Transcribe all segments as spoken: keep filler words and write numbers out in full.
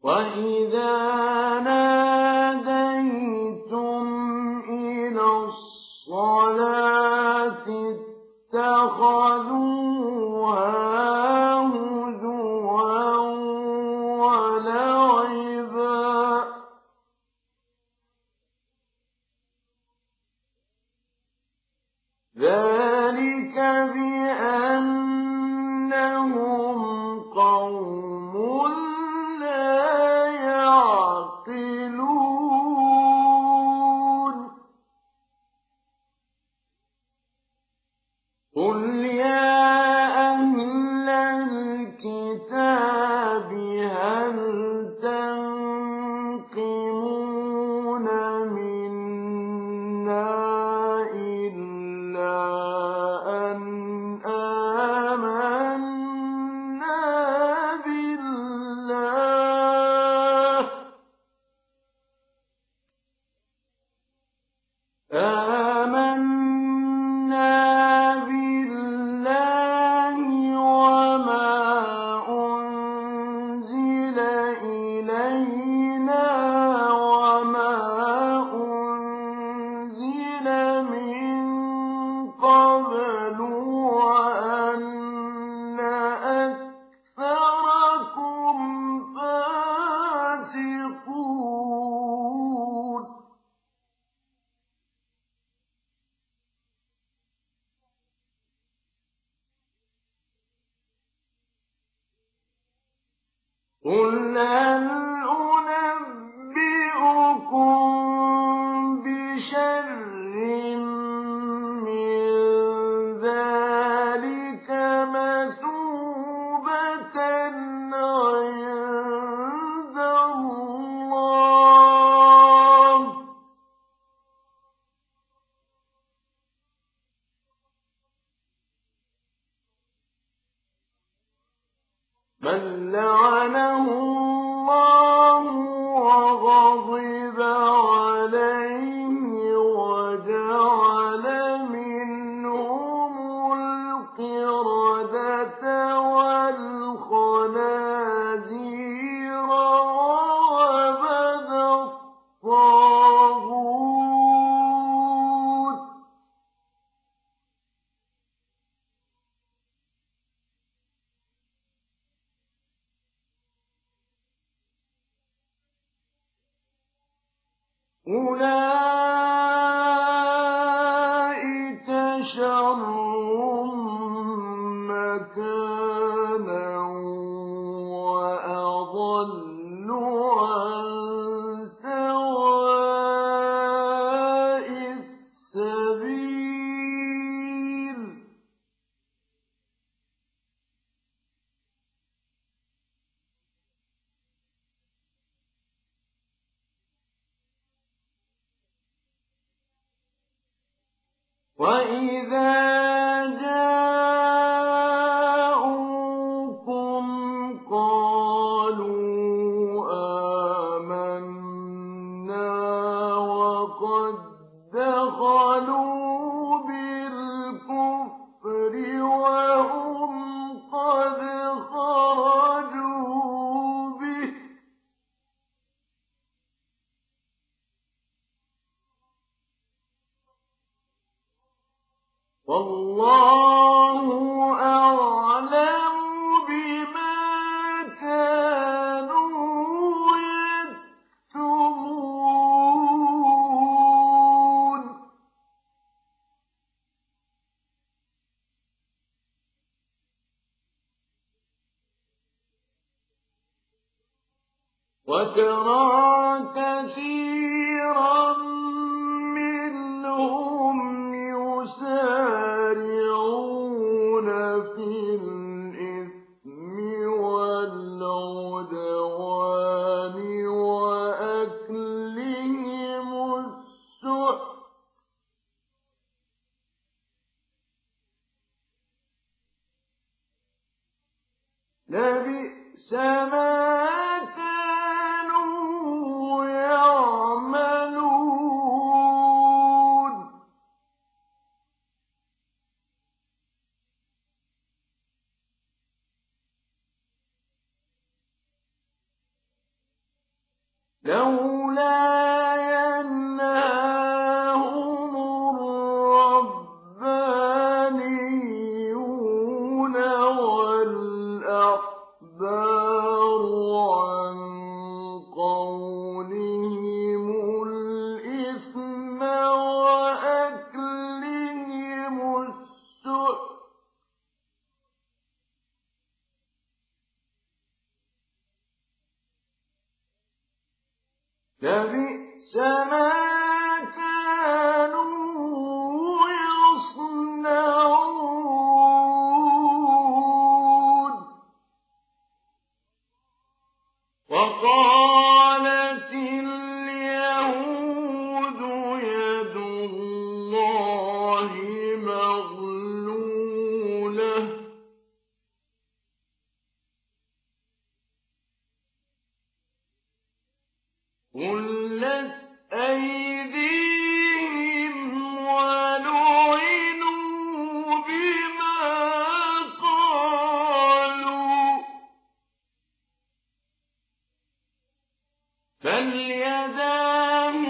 وَإِذَا نَادَيْتُمْ إِلَى الصَّلَاةِ اتَّخَذُوهَا هُزُوًا وَلَعِبًا ۚ ذَٰلِكَ بِأَنَّهُمْ قَوْمٌ لَّا يَعْقِلُونَ. قُلْ يَا أَهْلَ الْكِتَابِ هَلْ تَنقِمُونَ مِنَّا إِلَّا أَنْ آمَنَّا بِاللَّهِ آمَنَّا بِاللَّهِ وَمَا أُنزِلَ إِلَيْنَا وَمَا أُنزِلَ مِن قَبْلُ وَأَنَّ أَكْثَرَكُمْ فَاسِقُونَ. قُلْ هَلْ أُنَبِّئُكُم بِشَرٍّ مِّن ذَٰلِكَ مَثُوبَةً عِندَ اللَّهِ ۚ مَن لَّعَنَهُ اللَّهُ وَغَضِبَ عَلَيْهِ وَجَعَلَ مِنْهُمُ الْقِرَدَةَ وَالْخَنَازِيرَ وَعَبَدَ الطَّاغُوتَ ۚ أُولَٰئِكَ شَرٌّ مَّكَانًا وَأَضَلُّ عَن سَوَاءِ السَّبِيلِ. وَإِذَا جَاءُوكُمْ قَالُوا آمَنَّا وَقَد دَّخَلُوا بِالْكُفْرِ وَهُمْ قَدْ خَرَجُوا بِهِ ۚ وَاللَّهُ أَعْلَمُ بِمَا كَانُوا يَكْتُمُونَ. وَتَرَىٰ كَثِيرًا مِّنْهُمْ يُسَارِعُونَ فِي الْإِثْمِ وَالْعُدْوَانِ وَأَكْلِهِمُ السُّحْتَ ۚ لَبِئْسَ مَا كَانُوا يَعْمَلُونَ. لولا ينهاهم الربانيون والأحبار عن قولهم الإثم وأكلهم السحت لبئس ما كانوا يصنعون. وقالت اليهود يد الله مغلولة غلت أيديهم ولعنوا بما قالوا بل يداه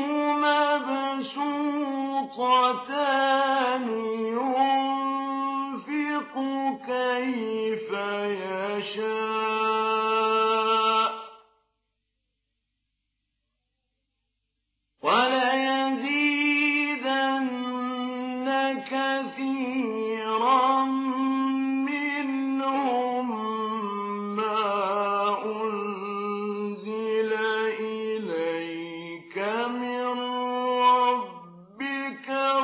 مبسوطتان ينفق كيف يشاء وليزيدن كثيرا منهم ما أنزل إليك من ربك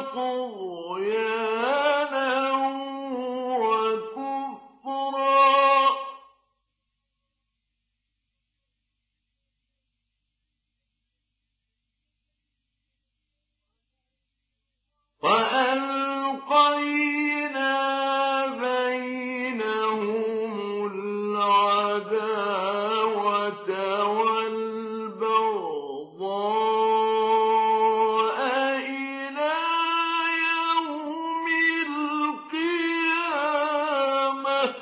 طغيانا وكفرا وألقينا بينهم العداوة والبغضاء إلى يوم القيامة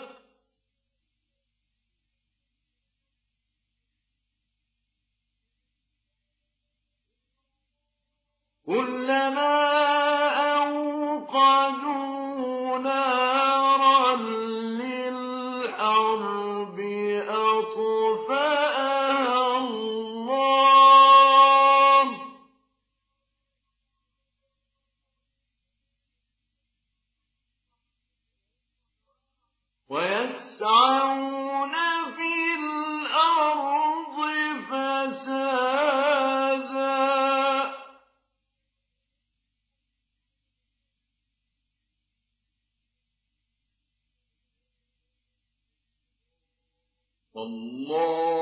كلما أوقدوا نارا للحرب أطفأها الله ويسعون في الأرض فسادا والله